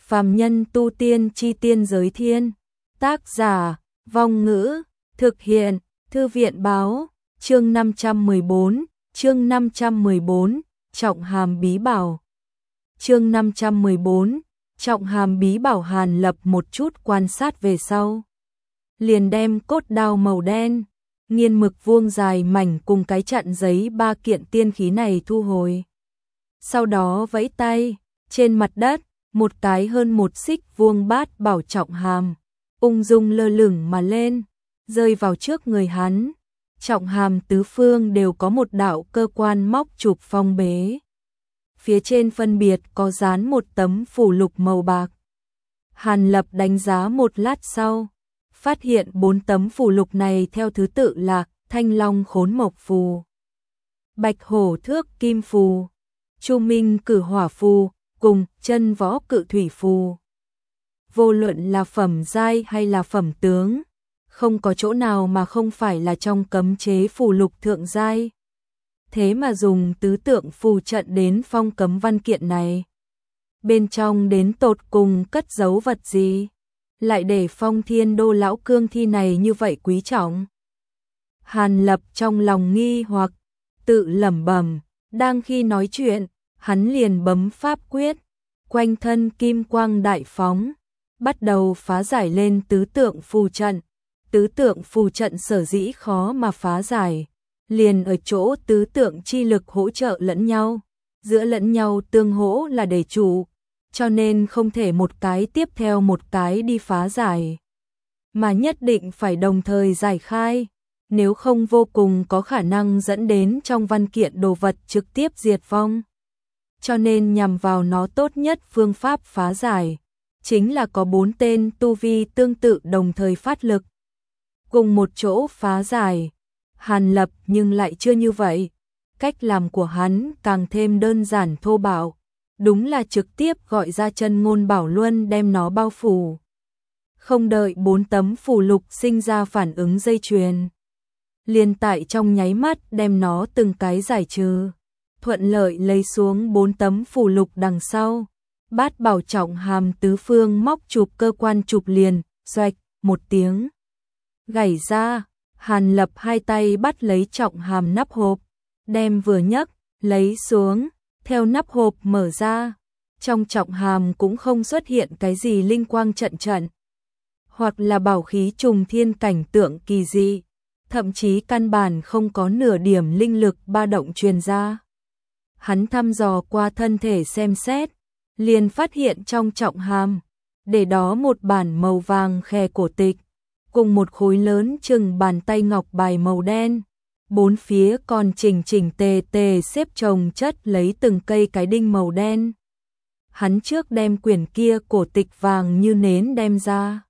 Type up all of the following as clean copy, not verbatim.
Phàm nhân tu tiên chi tiên giới thiên. Tác giả, Vong Ngữ, thực hiện, Thư viện báo, chương 514, Trọng Hàm Bí Bảo. Chương 514, Trọng Hàm Bí Bảo. Hàn Lập một chút quan sát về sau, liền đem cốt đao màu đen, nghiên mực vuông dài mảnh cùng cái chặn giấy 3 kiện tiên khí này thu hồi. Sau đó vẫy tay, trên mặt đất, một cái hơn 1 xích vuông bát bảo trọng hàm, ung dung lơ lửng mà lên, rơi vào trước người hắn. Trọng hàm tứ phương đều có một đạo cơ quan móc chụp phong bế. Phía trên phân biệt có dán một tấm phù lục màu bạc. Hàn Lập đánh giá một lát sau, phát hiện 4 tấm phù lục này theo thứ tự là Thanh Long Khốn Mộc Phù, Bạch Hổ Thước Kim Phù, Chu Minh Cử Hỏa Phù, cùng Chân Võ Cự Thủy Phù. Vô luận là phẩm giai hay là phẩm tướng, không có chỗ nào mà không phải là trong cấm chế phù lục thượng giai. Thế mà dùng tứ tượng phù trận đến phong cấm văn kiện này, bên trong đến tột cùng cất giấu vật gì, lại để Phong Thiên Đô lão cương thi này như vậy quý trọng. Hàn Lập trong lòng nghi hoặc, tự lẩm bẩm, đang khi nói chuyện, hắn liền bấm pháp quyết, quanh thân kim quang đại phóng, bắt đầu phá giải lên tứ tượng phù trận. Tứ tượng phù trận sở dĩ khó mà phá giải, liền ở chỗ tứ tượng chi lực hỗ trợ lẫn nhau, giữa lẫn nhau tương hỗ là để chủ, cho nên không thể một cái tiếp theo một cái đi phá giải, mà nhất định phải đồng thời giải khai, nếu không vô cùng có khả năng dẫn đến trong văn kiện đồ vật trực tiếp diệt vong. Cho nên nhằm vào nó tốt nhất phương pháp phá giải, chính là có 4 tên tu vi tương tự đồng thời phát lực, cùng một chỗ phá giải. Hàn Lập nhưng lại chưa như vậy, cách làm của hắn càng thêm đơn giản thô bạo, đúng là trực tiếp gọi ra Chân Ngôn Bảo Luân đem nó bao phủ. Không đợi 4 tấm phù lục sinh ra phản ứng dây chuyền, liền tại trong nháy mắt đem nó từng cái giải trừ, thuận lợi lấy xuống 4 tấm phù lục đằng sau. Bát bảo trọng hàm tứ phương móc chụp cơ quan chụp liền, xoạch, một tiếng gảy ra. Hàn Lập hai tay bắt lấy trọng hàm nắp hộp, đem vừa nhấc, lấy xuống, theo nắp hộp mở ra. Trong trọng hàm cũng không xuất hiện cái gì linh quang trận trận, hoặc là bảo khí trùng thiên cảnh tượng kỳ dị, thậm chí căn bản không có nửa điểm linh lực ba động truyền ra. Hắn thăm dò qua thân thể xem xét, liền phát hiện trong trọng hàm, để đó một bản màu vàng khè cổ tịch, cùng một khối lớn chừng bàn tay ngọc bài màu đen, 4 phía còn chỉnh chỉnh tề tề xếp chồng chất lấy từng cây cái đinh màu đen. Hắn trước đem quyển kia cổ tịch vàng như nến đem ra,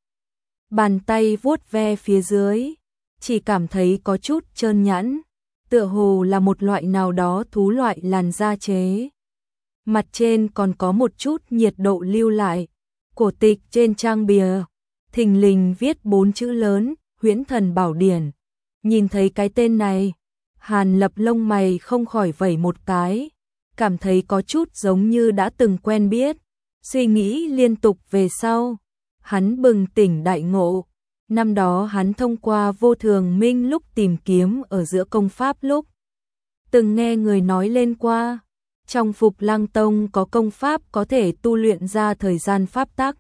bàn tay vuốt ve phía dưới, chỉ cảm thấy có chút trơn nhẵn, tựa hồ là một loại nào đó thú loại làn da chế. Mặt trên còn có một chút nhiệt độ lưu lại. Cổ tịch trên trang bìa thình lình viết 4 chữ lớn, Huyễn Thần Bảo Điển. Nhìn thấy cái tên này, Hàn Lập lông mày không khỏi vẩy một cái, cảm thấy có chút giống như đã từng quen biết. Suy nghĩ liên tục về sau, hắn bừng tỉnh đại ngộ. Năm đó hắn thông qua Vô Thường Minh lúc tìm kiếm ở giữa công pháp lúc, từng nghe người nói lên qua, trong Phục Lăng Tông có công pháp có thể tu luyện ra thời gian pháp tắc.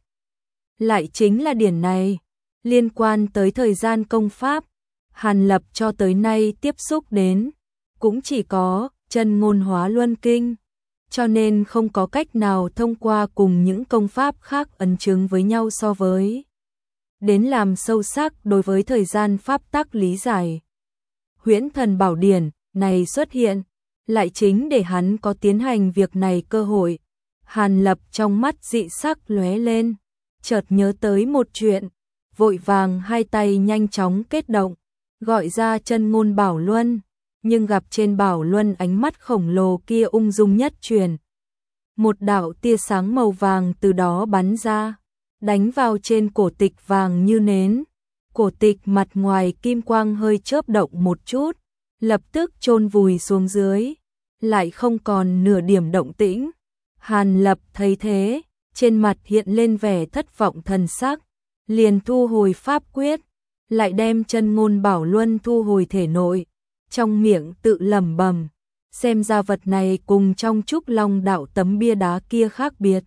Lại chính là điển này, liên quan tới thời gian công pháp, Hàn Lập cho tới nay tiếp xúc đến, cũng chỉ có Chân Ngôn Hóa Luân Kinh, cho nên không có cách nào thông qua cùng những công pháp khác ấn chứng với nhau so với, đến làm sâu sắc đối với thời gian pháp tắc lý giải. Huyễn Thần Bảo Điển này xuất hiện, lại chính để hắn có tiến hành việc này cơ hội. Hàn Lập trong mắt dị sắc lóe lên, chợt nhớ tới một chuyện, vội vàng hai tay nhanh chóng kết động, gọi ra Chân Ngôn Bảo Luân, nhưng gặp trên Bảo Luân ánh mắt khổng lồ kia ung dung nhất truyền. Một đạo tia sáng màu vàng từ đó bắn ra, đánh vào trên cổ tịch vàng như nến. Cổ tịch mặt ngoài kim quang hơi chớp động một chút, lập tức chôn vùi xuống dưới, lại không còn nửa điểm động tĩnh. Hàn Lập thấy thế, trên mặt hiện lên vẻ thất vọng thần sắc, liền thu hồi pháp quyết, lại đem chân ngôn bảo luân thu hồi thể nội, trong miệng tự lẩm bẩm, xem ra vật này cùng trong Trúc Long đạo tấm bia đá kia khác biệt.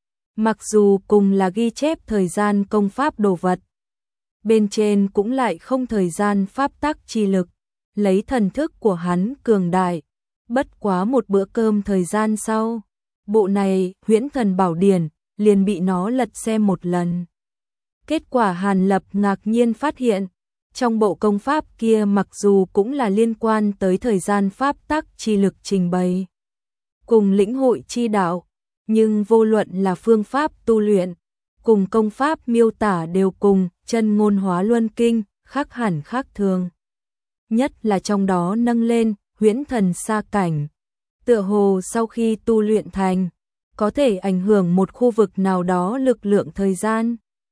Mặc dù cùng là ghi chép thời gian công pháp đồ vật, bên trên cũng lại không thời gian pháp tắc chi lực, lấy thần thức của hắn cường đại, bất quá một bữa cơm thời gian sau, bộ này Huyễn Thần Bảo Điển liền bị nó lật xem một lần. Kết quả Hàn Lập ngạc nhiên phát hiện, trong bộ công pháp kia mặc dù cũng là liên quan tới thời gian pháp tắc chi lực trình bày, cùng lĩnh hội chi đạo, nhưng vô luận là phương pháp tu luyện, cùng công pháp miêu tả đều cùng chân ngôn hóa luân kinh, khác hẳn khác thường. Nhất là trong đó nâng lên huyễn thần sa cảnh, tựa hồ sau khi tu luyện thành, có thể ảnh hưởng một khu vực nào đó lực lượng thời gian.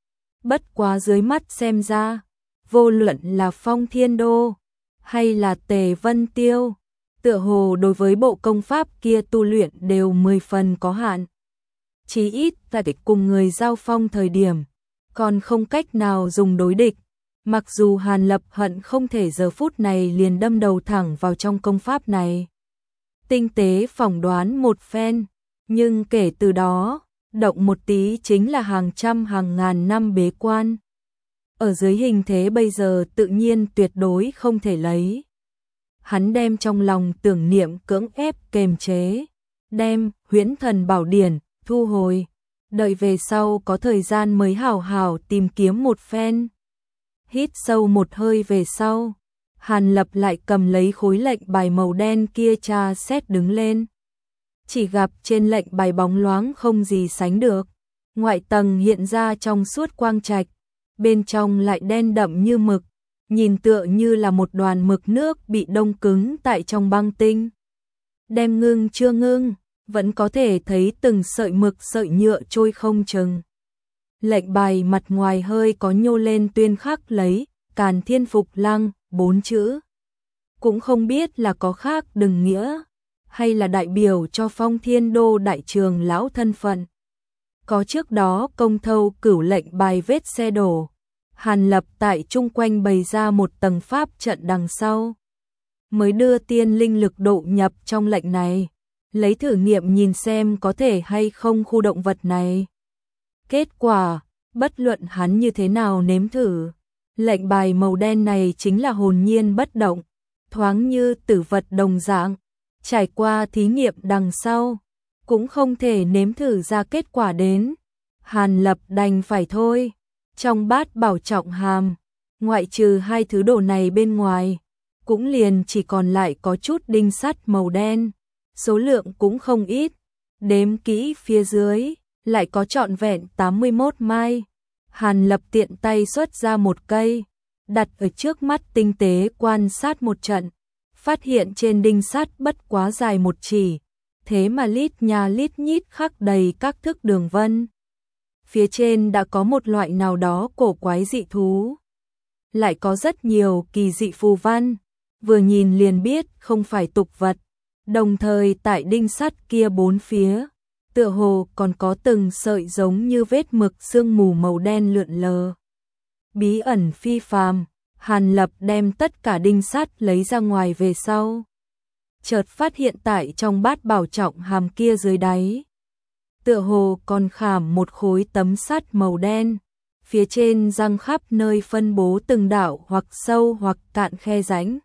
Bất quá dưới mắt xem ra, vô luận là Phong Thiên Đô hay là Tề Vân Tiêu, tựa hồ đối với bộ công pháp kia tu luyện đều 10 phần có hạn. Chí ít tại cùng người giao phong thời điểm, còn không cách nào dùng đối địch. Mặc dù Hàn Lập hận không thể giờ phút này liền đâm đầu thẳng vào trong công pháp này, tinh tế phỏng đoán một phen, nhưng kể từ đó, động một tí chính là hàng trăm hàng ngàn năm bế quan. Ở dưới hình thế bây giờ tự nhiên tuyệt đối không thể lấy. Hắn đem trong lòng tưởng niệm cưỡng ép kềm chế, đem Huyễn Thần Bảo Điển thu hồi, đợi về sau có thời gian mới hảo hảo tìm kiếm một phen. Hít sâu một hơi về sau, Hàn Lập lại cầm lấy khối lệnh bài màu đen kia tra xét đứng lên. Chỉ gặp trên lệnh bài bóng loáng không gì sánh được, ngoại tầng hiện ra trong suốt quang trạch, bên trong lại đen đậm như mực, nhìn tựa như là một đoàn mực nước bị đông cứng tại trong băng tinh. Đem ngưng chưa ngưng, vẫn có thể thấy từng sợi mực sợi nhựa trôi không chừng. Lệnh bài mặt ngoài hơi có nhô lên tuyên khắc lấy Càn Thiên Phục Lăng 4 chữ. Cũng không biết là có khác đừng nghĩa, hay là đại biểu cho Phong Thiên Đô đại trường lão thân phận. Có trước đó công thâu cửu lệnh bài vết xe đổ, Hàn Lập tại chung quanh bày ra một tầng pháp trận đằng sau, mới đưa tiên linh lực độ nhập trong lệnh này, lấy thử nghiệm nhìn xem có thể hay không khu động vật này. Kết quả, bất luận hắn như thế nào nếm thử, lệnh bài màu đen này chính là hồn nhiên bất động, thoáng như tử vật đồng dạng, trải qua thí nghiệm đằng sau, cũng không thể nếm thử ra kết quả đến. Hàn Lập đành phải thôi, trong bát bảo trọng hàm, ngoại trừ hai thứ đồ này bên ngoài, cũng liền chỉ còn lại có chút đinh sắt màu đen, số lượng cũng không ít, đếm kỹ phía dưới, lại có trọn vẹn 81 mai. Hàn Lập tiện tay xuất ra một cây, đặt ở trước mắt tinh tế quan sát một trận, phát hiện trên đinh sắt bất quá dài một chỉ, thế mà lít nhà lít nhít khắc đầy các thức đường vân. Phía trên đã có một loại nào đó cổ quái dị thú, lại có rất nhiều kỳ dị phù văn, vừa nhìn liền biết không phải tục vật. Đồng thời tại đinh sắt kia bốn phía, tựa hồ còn có từng sợi giống như vết mực sương mù màu đen lượn lờ. Bí ẩn phi phàm, Hàn Lập đem tất cả đinh sắt lấy ra ngoài về sau, chợt phát hiện tại trong bát bảo trọng hàm kia dưới đáy, tựa hồ còn khảm một khối tấm sắt màu đen, phía trên răng khắp nơi phân bố từng đạo hoặc sâu hoặc cạn khe rãnh.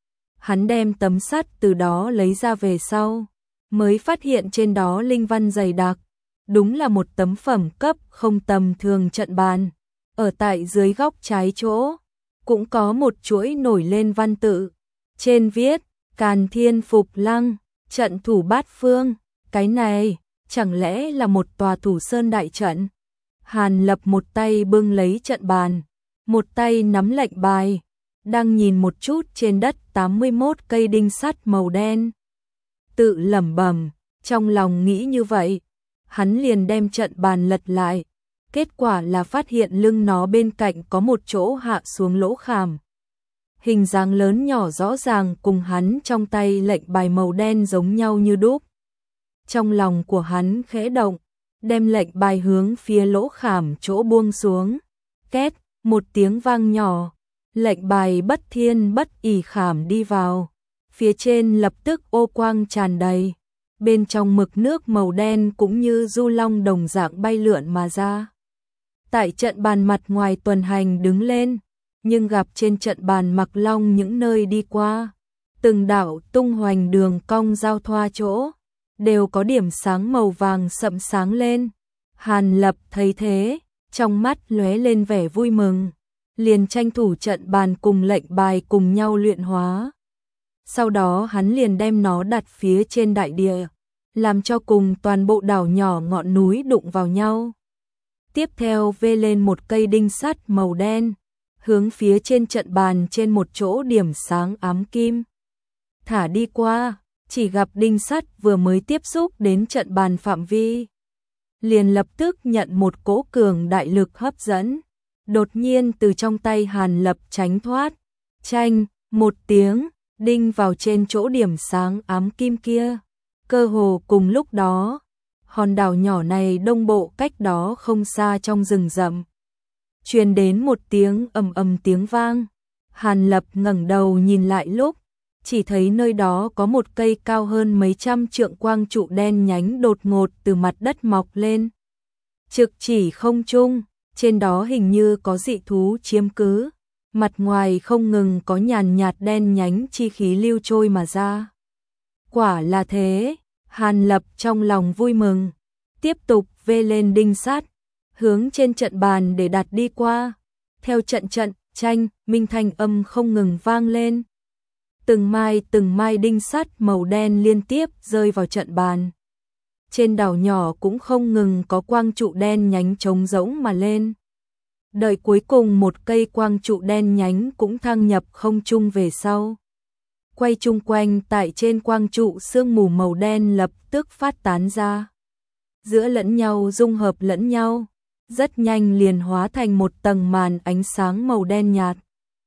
Hắn đem tấm sắt từ đó lấy ra về sau, mới phát hiện trên đó linh văn dày đặc, đúng là một tấm phẩm cấp không tầm thường trận bàn. Ở tại dưới góc trái chỗ, cũng có một chuỗi nổi lên văn tự, trên viết Càn Thiên Phục Lăng, trận thủ bát phương. Cái này chẳng lẽ là một tòa thủ sơn đại trận? Hàn Lập một tay bưng lấy trận bàn, một tay nắm lệnh bài, đang nhìn một chút trên đất 81 cây đinh sắt màu đen. Tự lẩm bẩm, trong lòng nghĩ như vậy, hắn liền đem trận bàn lật lại, kết quả là phát hiện lưng nó bên cạnh có một chỗ hạ xuống lỗ khảm. Hình dáng lớn nhỏ rõ ràng cùng hắn trong tay lệnh bài màu đen giống nhau như đúc. Trong lòng của hắn khẽ động, đem lệnh bài hướng phía lỗ khảm chỗ buông xuống. Két, một tiếng vang nhỏ, lệnh bài bất thiên bất ỷ khảm đi vào. Phía trên lập tức ô quang tràn đầy, bên trong mực nước màu đen cũng như du long đồng dạng bay lượn mà ra. Tại trận bàn mặt ngoài tuần hành đứng lên, nhưng gặp trên trận bàn mặc long những nơi đi qua, từng đạo tung hoành đường cong giao thoa chỗ, đều có điểm sáng màu vàng sậm sáng lên. Hàn Lập thấy thế, trong mắt lóe lên vẻ vui mừng, liền tranh thủ trận bàn cùng lệnh bài cùng nhau luyện hóa. Sau đó hắn liền đem nó đặt phía trên đại địa, làm cho cùng toàn bộ đảo nhỏ ngọn núi đụng vào nhau. Tiếp theo vê lên một cây đinh sắt màu đen, hướng phía trên trận bàn trên một chỗ điểm sáng ám kim. Thả đi qua, chỉ gặp đinh sắt vừa mới tiếp xúc đến trận bàn phạm vi, liền lập tức nhận một cỗ cường đại lực hấp dẫn, đột nhiên từ trong tay Hàn Lập tránh thoát, chanh, một tiếng, đinh vào trên chỗ điểm sáng ám kim kia. Cơ hồ cùng lúc đó, hòn đảo nhỏ này đông bộ cách đó không xa trong rừng rậm, truyền đến một tiếng ầm ầm tiếng vang. Hàn Lập ngẩng đầu nhìn lại lúc, chỉ thấy nơi đó có một cây cao hơn mấy trăm trượng quang trụ đen nhánh đột ngột từ mặt đất mọc lên, trực chỉ không trung, trên đó hình như có dị thú chiếm cứ, mặt ngoài không ngừng có nhàn nhạt đen nhánh chi khí lưu trôi mà ra. Quả là thế, Hàn Lập trong lòng vui mừng, tiếp tục vê lên đinh sắt, hướng trên trận bàn để đặt đi qua. Theo trận chanh, minh thanh âm không ngừng vang lên. Từng mai đinh sắt màu đen liên tiếp rơi vào trận bàn. Trên đảo nhỏ cũng không ngừng có quang trụ đen nhánh trống rỗng mà lên. Đợi cuối cùng một cây quang trụ đen nhánh cũng thăng nhập không trung về sau. Quay chung quanh tại trên quang trụ sương mù màu đen lập tức phát tán ra. Giữa lẫn nhau dung hợp lẫn nhau, rất nhanh liền hóa thành một tầng màn ánh sáng màu đen nhạt,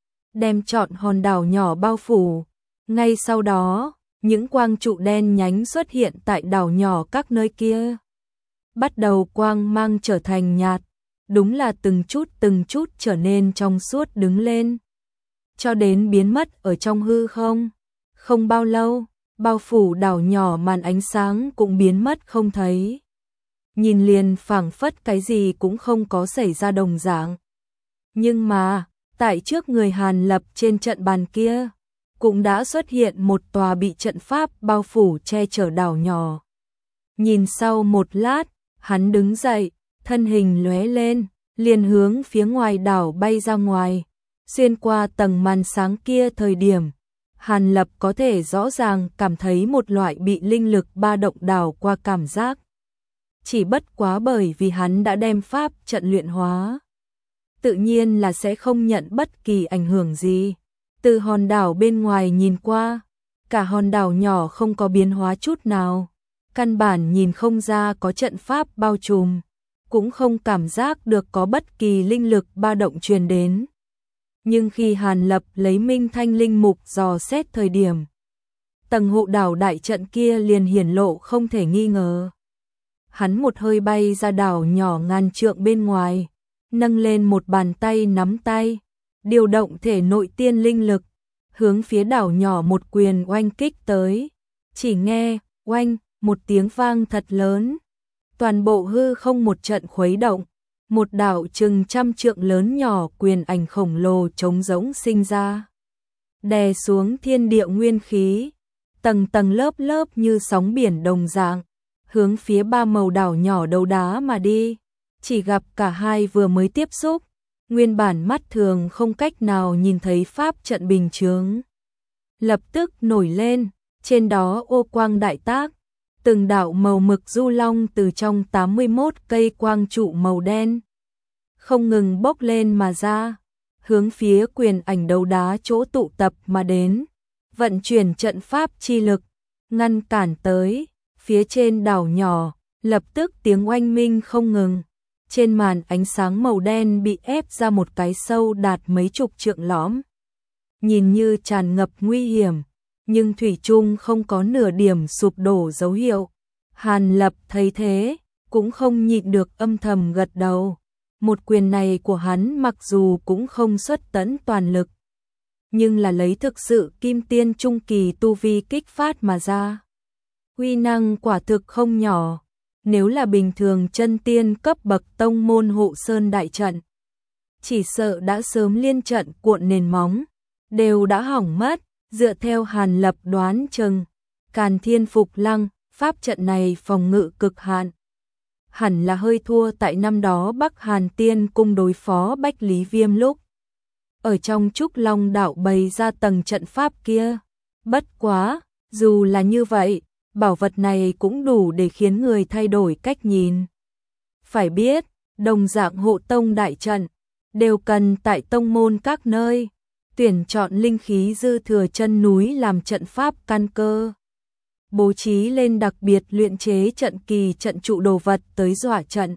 đem trọn hòn đảo nhỏ bao phủ. Ngay sau đó, những quang trụ đen nhánh xuất hiện tại đảo nhỏ các nơi kia. Bắt đầu quang mang trở thành nhạt, đúng là từng chút trở nên trong suốt đứng lên, cho đến biến mất ở trong hư không. Không bao lâu, bao phủ đảo nhỏ màn ánh sáng cũng biến mất không thấy. Nhìn liền phảng phất cái gì cũng không có xảy ra đồng dạng. Nhưng mà, tại trước người Hàn Lập trên trận bàn kia, cũng đã xuất hiện một tòa bị trận pháp bao phủ che chở đảo nhỏ. Nhìn sau một lát, hắn đứng dậy, thân hình lóe lên, liền hướng phía ngoài đảo bay ra ngoài. Xuyên qua tầng màn sáng kia thời điểm, Hàn Lập có thể rõ ràng cảm thấy một loại bị linh lực ba động đảo qua cảm giác. Chỉ bất quá bởi vì hắn đã đem pháp trận luyện hóa, tự nhiên là sẽ không nhận bất kỳ ảnh hưởng gì. Từ hòn đảo bên ngoài nhìn qua, cả hòn đảo nhỏ không có biến hóa chút nào, căn bản nhìn không ra có trận pháp bao trùm, cũng không cảm giác được có bất kỳ linh lực ba động truyền đến. Nhưng khi Hàn Lập lấy Minh Thanh linh mục dò xét thời điểm, tầng hộ đảo đại trận kia liền hiển lộ không thể nghi ngờ. Hắn một hơi bay ra đảo nhỏ ngàn trượng bên ngoài, nâng lên một bàn tay nắm tay, điều động thể nội tiên linh lực, hướng phía đảo nhỏ một quyền oanh kích tới. Chỉ nghe, oanh, một tiếng vang thật lớn. Toàn bộ hư không một trận khuấy động, một đạo chừng trăm trượng lớn nhỏ quyền ảnh khổng lồ trống rỗng sinh ra. Đè xuống thiên địa nguyên khí, tầng tầng lớp lớp như sóng biển đồng dạng, hướng phía ba màu đảo nhỏ đấu đá mà đi. Chỉ gặp cả hai vừa mới tiếp xúc, nguyên bản mắt thường không cách nào nhìn thấy pháp trận bình chướng lập tức nổi lên, trên đó ô quang đại tác, từng đạo màu mực du long từ trong 81 cây quang trụ màu đen không ngừng bốc lên mà ra, hướng phía quyền ảnh đấu đá chỗ tụ tập mà đến, vận chuyển trận pháp chi lực, ngăn cản tới. Phía trên đảo nhỏ, lập tức tiếng oanh minh không ngừng. Trên màn ánh sáng màu đen bị ép ra một cái sâu đạt mấy chục trượng lõm. Nhìn như tràn ngập nguy hiểm, nhưng thủy chung không có nửa điểm sụp đổ dấu hiệu. Hàn Lập thấy thế, cũng không nhịn được âm thầm gật đầu. Một quyền này của hắn mặc dù cũng không xuất tận toàn lực, nhưng là lấy thực sự kim tiên trung kỳ tu vi kích phát mà ra. Uy năng quả thực không nhỏ, nếu là bình thường chân tiên cấp bậc tông môn hộ sơn đại trận, chỉ sợ đã sớm liên trận cuộn nền móng, đều đã hỏng mất. Dựa theo Hàn Lập đoán chừng, Càn Thiên Phục Lăng, pháp trận này phòng ngự cực hạn, hẳn là hơi thua tại năm đó Bắc Hàn Tiên cung đối phó Bách Lý Viêm lúc ở trong Trúc Long đảo bày ra tầng trận pháp kia. Bất quá, dù là như vậy, bảo vật này cũng đủ để khiến người thay đổi cách nhìn. Phải biết, đồng dạng hộ tông đại trận đều cần tại tông môn các nơi tuyển chọn linh khí dư thừa chân núi làm trận pháp căn cơ, bố trí lên đặc biệt luyện chế trận kỳ trận trụ đồ vật tới dọa trận.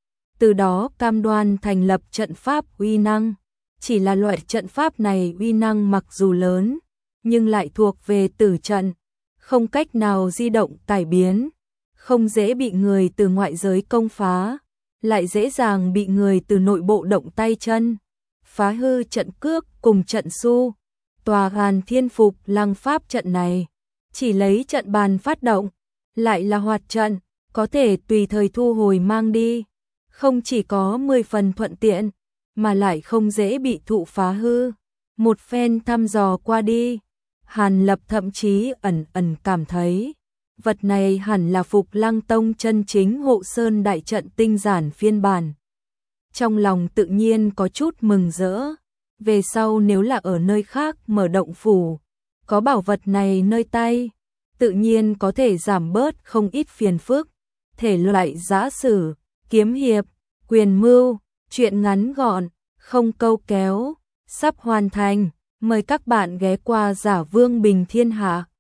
Từ đó cam đoan thành lập trận pháp uy năng. Chỉ là loại trận pháp này uy năng mặc dù lớn, nhưng lại thuộc về tử trận, không cách nào di động cải biến, không dễ bị người từ ngoại giới công phá, lại dễ dàng bị người từ nội bộ động tay chân, phá hư trận cước cùng trận su. Tòa Hàn Thiên Phục Lăng pháp trận này, chỉ lấy trận bàn phát động, lại là hoạt trận, có thể tùy thời thu hồi mang đi, không chỉ có 10 phần thuận tiện, mà lại không dễ bị thụ phá hư. Một phen thăm dò qua đi, Hàn Lập thậm chí ẩn ẩn cảm thấy, vật này hẳn là Phục Lăng Tông chân chính hộ sơn đại trận tinh giản phiên bản. Trong lòng tự nhiên có chút mừng rỡ, về sau nếu là ở nơi khác mở động phủ, có bảo vật này nơi tay, tự nhiên có thể giảm bớt không ít phiền phức. Thể loại giã sử, kiếm hiệp, quyền mưu, chuyện ngắn gọn, không câu kéo, sắp hoàn thành. Mời các bạn ghé qua Giả Vương Bình Thiên Hạ.